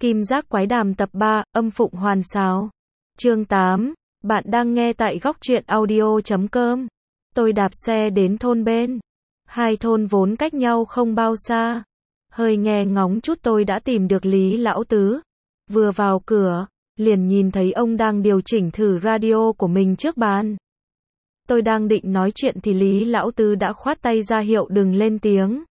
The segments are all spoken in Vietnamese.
Kim Giác Quái Đàm tập 3, âm phụng hoàn sáo. Chương 8, bạn đang nghe tại góc truyện audio.com. Tôi đạp xe đến thôn bên. Hai thôn vốn cách nhau không bao xa. Hơi nghe ngóng chút tôi đã tìm được Lý Lão Tứ. Vừa vào cửa, liền nhìn thấy ông đang điều chỉnh thử radio của mình trước bàn. Tôi đang định nói chuyện thì Lý Lão Tứ đã khoát tay ra hiệu đừng lên tiếng.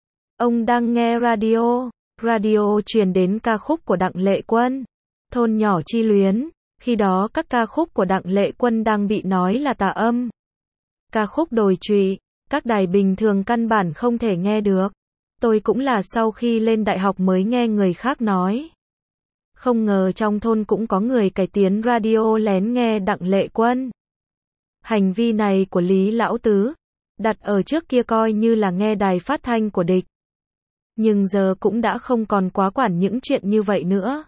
Ông đang nghe radio. Radio truyền đến ca khúc của Đặng Lệ Quân. Thôn nhỏ chi luyến. Khi đó các ca khúc của Đặng Lệ Quân đang bị nói là tà âm. Ca khúc đồi trụy, các đài bình thường căn bản không thể nghe được. Tôi cũng là sau khi lên đại học mới nghe người khác nói. Không ngờ trong thôn cũng có người cải tiến radio lén nghe Đặng Lệ Quân. Hành vi này của Lý Lão Tứ, đặt ở trước kia coi như là nghe đài phát thanh của địch. Nhưng giờ cũng đã không còn quá quản những chuyện như vậy nữa.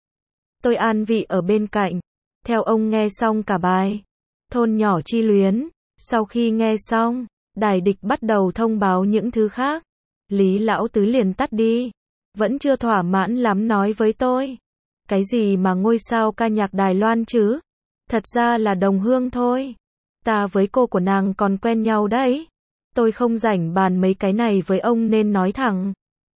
Tôi an vị ở bên cạnh, theo ông nghe xong cả bài Thôn nhỏ chi luyến. Sau khi nghe xong, đài địch bắt đầu thông báo những thứ khác. Lý Lão Tứ liền tắt đi, vẫn chưa thỏa mãn lắm nói với tôi. Cái gì mà ngôi sao ca nhạc Đài Loan chứ? Thật ra là đồng hương thôi. Ta với cô của nàng còn quen nhau đấy. Tôi không rảnh bàn mấy cái này với ông nên nói thẳng.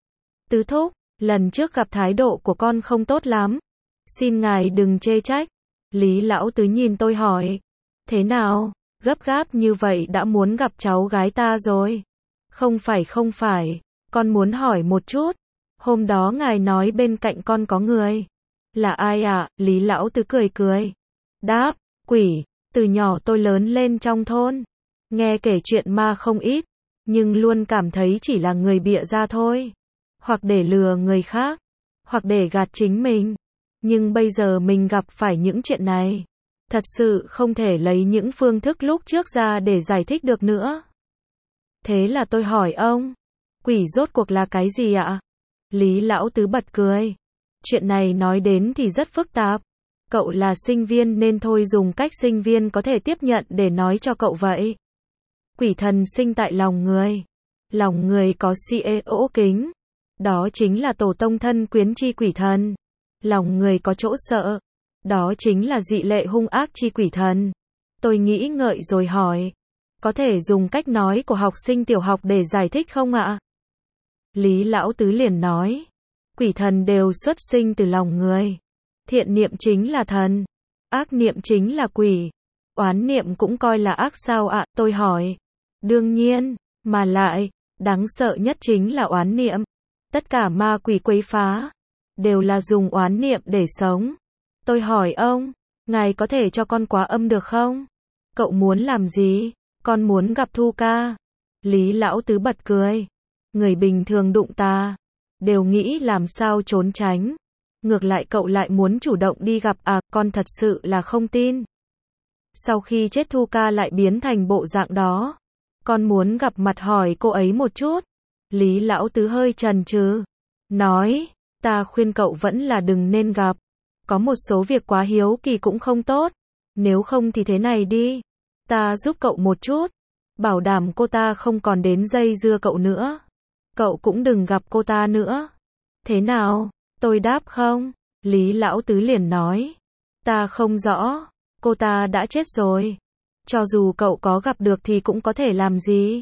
Tứ thúc, lần trước gặp thái độ của con không tốt lắm. Xin ngài đừng chê trách. Lý Lão Tứ nhìn tôi hỏi. Thế nào, gấp gáp như vậy đã muốn gặp cháu gái ta rồi? Không phải, con muốn hỏi một chút. Hôm đó ngài nói bên cạnh con có người. Là ai ạ? Lý Lão Tứ cười. Đáp, quỷ. Từ nhỏ tôi lớn lên trong thôn. Nghe kể chuyện ma không ít. Nhưng luôn cảm thấy chỉ là người bịa ra thôi. Hoặc để lừa người khác. Hoặc để gạt chính mình. Nhưng bây giờ mình gặp phải những chuyện này. Thật sự không thể lấy những phương thức lúc trước ra để giải thích được nữa. Thế là tôi hỏi ông. Quỷ rốt cuộc là cái gì ạ? Lý Lão Tứ bật cười. Chuyện này nói đến thì rất phức tạp. Cậu là sinh viên nên thôi dùng cách sinh viên có thể tiếp nhận để nói cho cậu vậy. Quỷ thần sinh tại lòng người. Lòng người có ỗ kính. Đó chính là tổ tông thân quyến chi quỷ thần. Lòng người có chỗ sợ. Đó chính là dị lệ hung ác chi quỷ thần. Tôi nghĩ ngợi rồi hỏi. Có thể dùng cách nói của học sinh tiểu học để giải thích không ạ? Lý Lão Tứ liền nói. Quỷ thần đều xuất sinh từ lòng người. Thiện niệm chính là thần. Ác niệm chính là quỷ. Oán niệm cũng coi là ác sao ạ? Tôi hỏi. Đương nhiên, mà lại, đáng sợ nhất chính là oán niệm. Tất cả ma quỷ quấy phá, đều là dùng oán niệm để sống. Tôi hỏi ông, ngài có thể cho con quá âm được không? Cậu muốn làm gì? Con muốn gặp Thu ca. Lý Lão Tứ bật cười. Người bình thường đụng ta, đều nghĩ làm sao trốn tránh. Ngược lại cậu lại muốn chủ động đi gặp à, con thật sự là không tin. Sau khi chết Thu ca lại biến thành bộ dạng đó. Con muốn gặp mặt hỏi cô ấy một chút. Lý Lão Tứ hơi chần chừ. Nói, ta khuyên cậu vẫn là đừng nên gặp. Có một số việc quá hiếu kỳ cũng không tốt. Nếu không thì thế này đi. Ta giúp cậu một chút. Bảo đảm cô ta không còn đến dây dưa cậu nữa. Cậu cũng đừng gặp cô ta nữa. Thế nào? Tôi đáp không. Lý Lão Tứ liền nói. Ta không rõ. Cô ta đã chết rồi. Cho dù cậu có gặp được thì cũng có thể làm gì.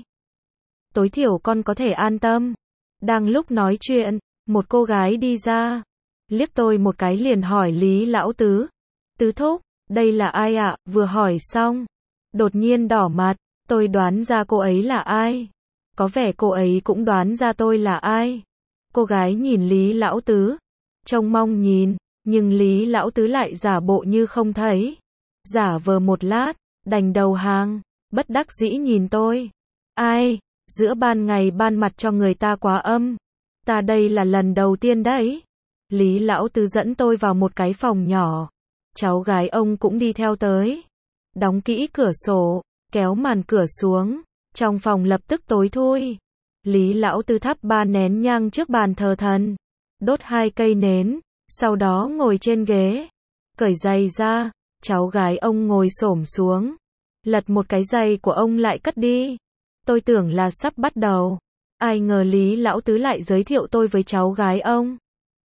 Tối thiểu con có thể an tâm. Đang lúc nói chuyện, một cô gái đi ra. Liếc tôi một cái liền hỏi Lý Lão Tứ. Tứ thúc, đây là ai ạ? Vừa hỏi xong, đột nhiên đỏ mặt. Tôi đoán ra cô ấy là ai. Có vẻ cô ấy cũng đoán ra tôi là ai. Cô gái nhìn Lý Lão Tứ, trông mong nhìn, nhưng Lý Lão Tứ lại giả bộ như không thấy. Giả vờ một lát, đành đầu hàng, bất đắc dĩ nhìn tôi. Ai? Giữa ban ngày ban mặt cho người ta quá âm. Ta đây là lần đầu tiên đấy. Lý Lão Tứ dẫn tôi vào một cái phòng nhỏ. Cháu gái ông cũng đi theo tới. Đóng kỹ cửa sổ, kéo màn cửa xuống. Trong phòng lập tức tối thui. Lý Lão Tứ thắp 3 nén nhang trước bàn thờ thần. Đốt 2 cây nến. Sau đó ngồi trên ghế. Cởi giày ra. Cháu gái ông ngồi xổm xuống. Lật một cái giày của ông lại cất đi. Tôi tưởng là sắp bắt đầu. Ai ngờ Lý Lão Tứ lại giới thiệu tôi với cháu gái ông.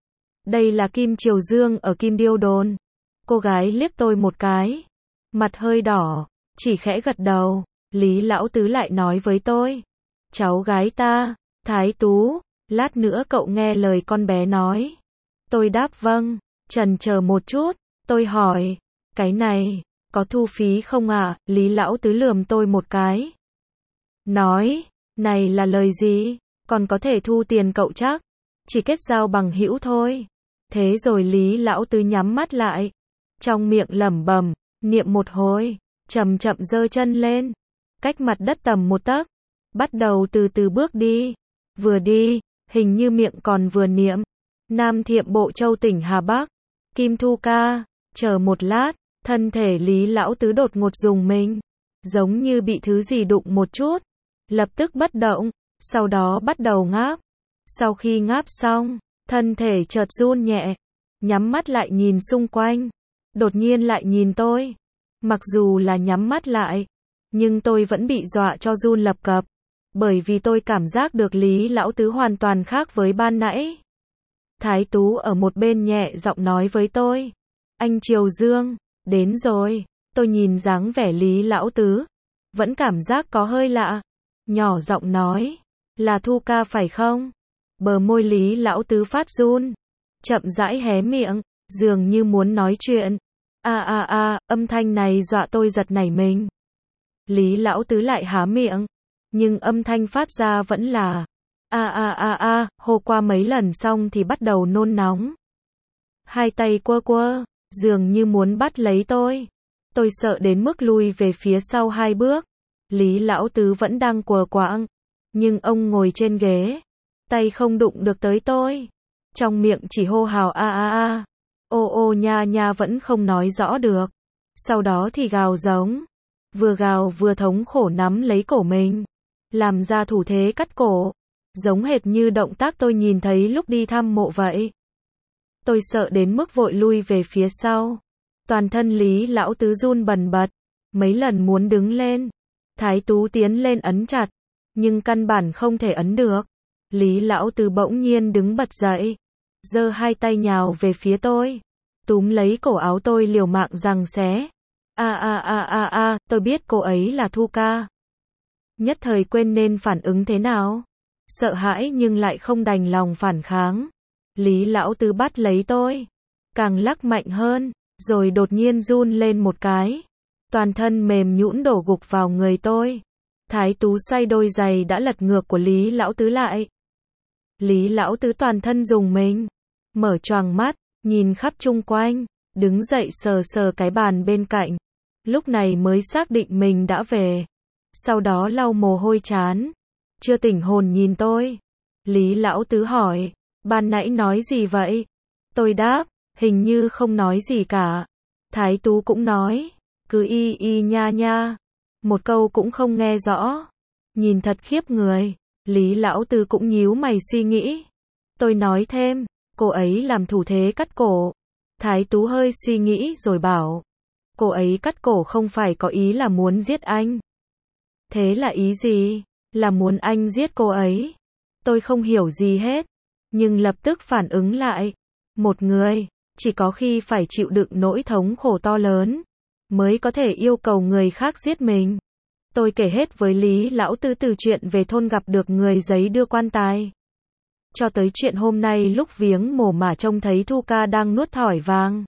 Đây là Kim Triều Dương ở Kim Điêu Đồn. Cô gái liếc tôi một cái. Mặt hơi đỏ, chỉ khẽ gật đầu. Lý Lão Tứ lại nói với tôi. Cháu gái ta, Thái Tú, lát nữa cậu nghe lời con bé nói. Tôi đáp vâng, chần chờ một chút, tôi hỏi. Cái này, có thu phí không ạ? Lý Lão Tứ lườm tôi một cái. Nói, này là lời gì? Còn có thể thu tiền cậu chắc? Chỉ kết giao bằng hữu thôi. Thế rồi Lý Lão Tứ nhắm mắt lại. Trong miệng lẩm bẩm, niệm một hồi, chậm chậm giơ chân lên. Cách mặt đất tầm 1 tấc. Bắt đầu từ từ bước đi. Vừa đi, hình như miệng còn vừa niệm. Nam Thiệm Bộ Châu tỉnh Hà Bắc. Kim Thu ca, chờ một lát, thân thể Lý Lão Tứ đột ngột rùng mình. Giống như bị thứ gì đụng một chút. Lập tức bất động, sau đó bắt đầu ngáp. Sau khi ngáp xong, thân thể chợt run nhẹ. Nhắm mắt lại nhìn xung quanh. Đột nhiên lại nhìn tôi. Mặc dù là nhắm mắt lại, nhưng tôi vẫn bị dọa cho run lập cập. Bởi vì tôi cảm giác được Lý Lão Tứ hoàn toàn khác với ban nãy. Thái Tú ở một bên nhẹ giọng nói với tôi. Anh Triều Dương, đến rồi. Tôi nhìn dáng vẻ Lý Lão Tứ. Vẫn cảm giác có hơi lạ. Nhỏ giọng nói. Là Thu ca phải không? Bờ môi Lý Lão Tứ phát run. Chậm rãi hé miệng. Dường như muốn nói chuyện. Âm thanh này dọa tôi giật nảy mình. Lý Lão Tứ lại há miệng. Nhưng âm thanh phát ra vẫn là hô qua mấy lần xong thì bắt đầu nôn nóng. Hai tay quơ quơ, dường như muốn bắt lấy tôi. Tôi sợ đến mức lui về phía sau 2 bước. Lý Lão Tứ vẫn đang quờ quạng. Nhưng ông ngồi trên ghế. Tay không đụng được tới tôi. Trong miệng chỉ hô hào ô nha nha vẫn không nói rõ được. Sau đó thì gào giống. Vừa gào vừa thống khổ nắm lấy cổ mình. Làm ra thủ thế cắt cổ. Giống hệt như động tác tôi nhìn thấy lúc đi thăm mộ vậy. Tôi sợ đến mức vội lui về phía sau. Toàn thân Lý Lão Tứ run bần bật. Mấy lần muốn đứng lên. Thái Tú tiến lên ấn chặt. Nhưng căn bản không thể ấn được. Lý Lão Tứ bỗng nhiên đứng bật dậy. Giơ 2 tay nhào về phía tôi. Túm lấy cổ áo tôi liều mạng giằng xé. Tôi biết cô ấy là Thu ca. Nhất thời quên nên phản ứng thế nào. Sợ hãi nhưng lại không đành lòng phản kháng. Lý Lão Tứ bắt lấy tôi. Càng lắc mạnh hơn. Rồi đột nhiên run lên một cái. Toàn thân mềm nhũn đổ gục vào người tôi. Thái Tú xoay đôi giày đã lật ngược của Lý Lão Tứ lại. Lý Lão Tứ toàn thân rùng mình. Mở choàng mắt, nhìn khắp chung quanh. Đứng dậy sờ sờ cái bàn bên cạnh. Lúc này mới xác định mình đã về. Sau đó lau mồ hôi trán. Chưa tỉnh hồn nhìn tôi. Lý Lão Tứ hỏi. Ban nãy nói gì vậy? Tôi đáp. Hình như không nói gì cả. Thái Tú cũng nói. Cứ y nha nha. Một câu cũng không nghe rõ. Nhìn thật khiếp người. Lý Lão Tứ cũng nhíu mày suy nghĩ. Tôi nói thêm. Cô ấy làm thủ thế cắt cổ. Thái Tú hơi suy nghĩ rồi bảo. Cô ấy cắt cổ không phải có ý là muốn giết anh. Thế là ý gì? Là muốn anh giết cô ấy. Tôi không hiểu gì hết. Nhưng lập tức phản ứng lại. Một người, chỉ có khi phải chịu đựng nỗi thống khổ to lớn, mới có thể yêu cầu người khác giết mình. Tôi kể hết với Lý Lão Tứ từ chuyện về thôn gặp được người giấy đưa quan tài. Cho tới chuyện hôm nay lúc viếng mồ mà trông thấy Thu ca đang nuốt thỏi vàng.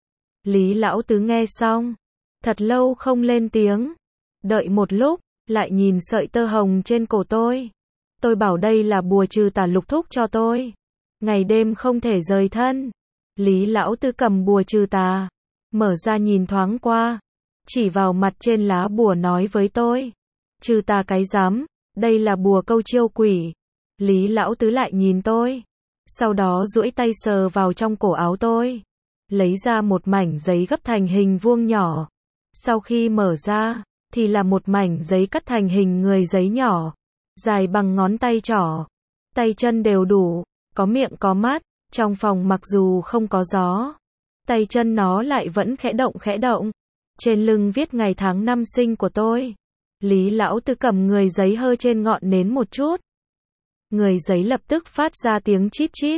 Lý Lão Tứ nghe xong. Thật lâu không lên tiếng. Đợi một lúc, lại nhìn sợi tơ hồng trên cổ tôi. Tôi bảo đây là bùa trừ tà Lục thúc cho tôi. Ngày đêm không thể rời thân. Lý Lão Tứ cầm bùa trừ tà. Mở ra nhìn thoáng qua. Chỉ vào mặt trên lá bùa nói với tôi. Trừ tà cái rắm, đây là bùa câu chiêu quỷ. Lý Lão Tứ lại nhìn tôi. Sau đó duỗi tay sờ vào trong cổ áo tôi. Lấy ra một mảnh giấy gấp thành hình vuông nhỏ. Sau khi mở ra, thì là một mảnh giấy cắt thành hình người giấy nhỏ. Dài bằng ngón tay trỏ. Tay chân đều đủ, có miệng có mắt. Trong phòng mặc dù không có gió, tay chân nó lại vẫn khẽ động. Trên lưng viết ngày tháng năm sinh của tôi. Lý Lão Tứ cầm người giấy hơ trên ngọn nến một chút. Người giấy lập tức phát ra tiếng chít chít.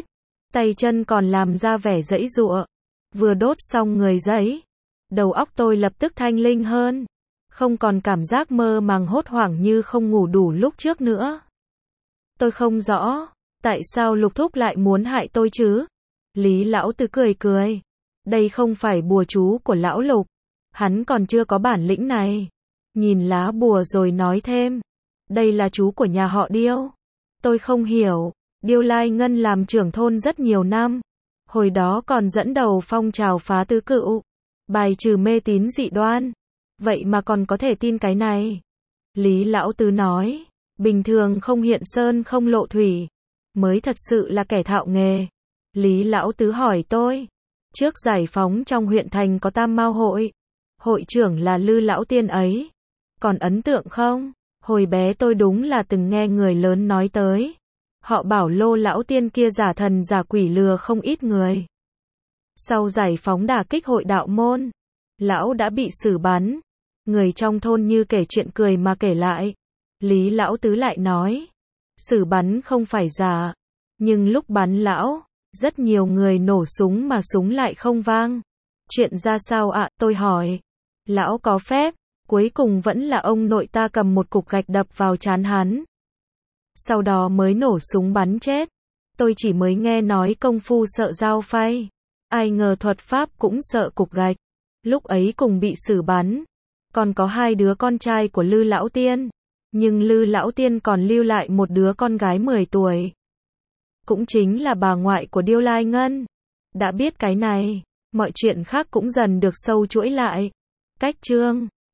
tay chân còn làm ra vẻ giãy giụa. Vừa đốt xong người giấy, đầu óc tôi lập tức thanh linh hơn, không còn cảm giác mơ màng hốt hoảng như không ngủ đủ lúc trước nữa. Tôi không rõ, tại sao Lục Thúc lại muốn hại tôi chứ? Lý Lão Tứ cười cười. Đây không phải bùa chú của Lão Lục. Hắn còn chưa có bản lĩnh này. Nhìn lá bùa rồi nói thêm. Đây là chú của nhà họ Điêu. Tôi không hiểu. Điêu Lai Ngân làm trưởng thôn rất nhiều năm. Hồi đó còn dẫn đầu phong trào phá tứ cựu. Bài trừ mê tín dị đoan. Vậy mà còn có thể tin cái này. Lý Lão Tứ nói. Bình thường không hiện sơn không lộ thủy. Mới thật sự là kẻ thạo nghề. Lý Lão Tứ hỏi tôi. Trước giải phóng trong huyện thành có Tam Mao hội. Hội trưởng là Lư Lão Tiên ấy. Còn ấn tượng không? Hồi bé tôi đúng là từng nghe người lớn nói tới. Họ bảo Lô Lão Tiên kia giả thần giả quỷ lừa không ít người. Sau giải phóng đả kích hội đạo môn, Lão đã bị xử bắn. Người trong thôn như kể chuyện cười mà kể lại. Lý Lão Tứ lại nói. Xử bắn không phải giả. Nhưng lúc bắn Lão, rất nhiều người nổ súng mà súng lại không vang. Chuyện ra sao ạ? Tôi hỏi. Lão có phép, cuối cùng vẫn là ông nội ta cầm một cục gạch đập vào trán hắn. Sau đó mới nổ súng bắn chết. Tôi chỉ mới nghe nói công phu sợ dao phay. Ai ngờ thuật pháp cũng sợ cục gạch. Lúc ấy cùng bị xử bắn. Còn có 2 đứa con trai của Lư Lão Tiên. Nhưng Lư Lão Tiên còn lưu lại một đứa con gái 10 tuổi. Cũng chính là bà ngoại của Điêu Lai Ngân. Đã biết cái này, mọi chuyện khác cũng dần được sâu chuỗi lại. Cách chương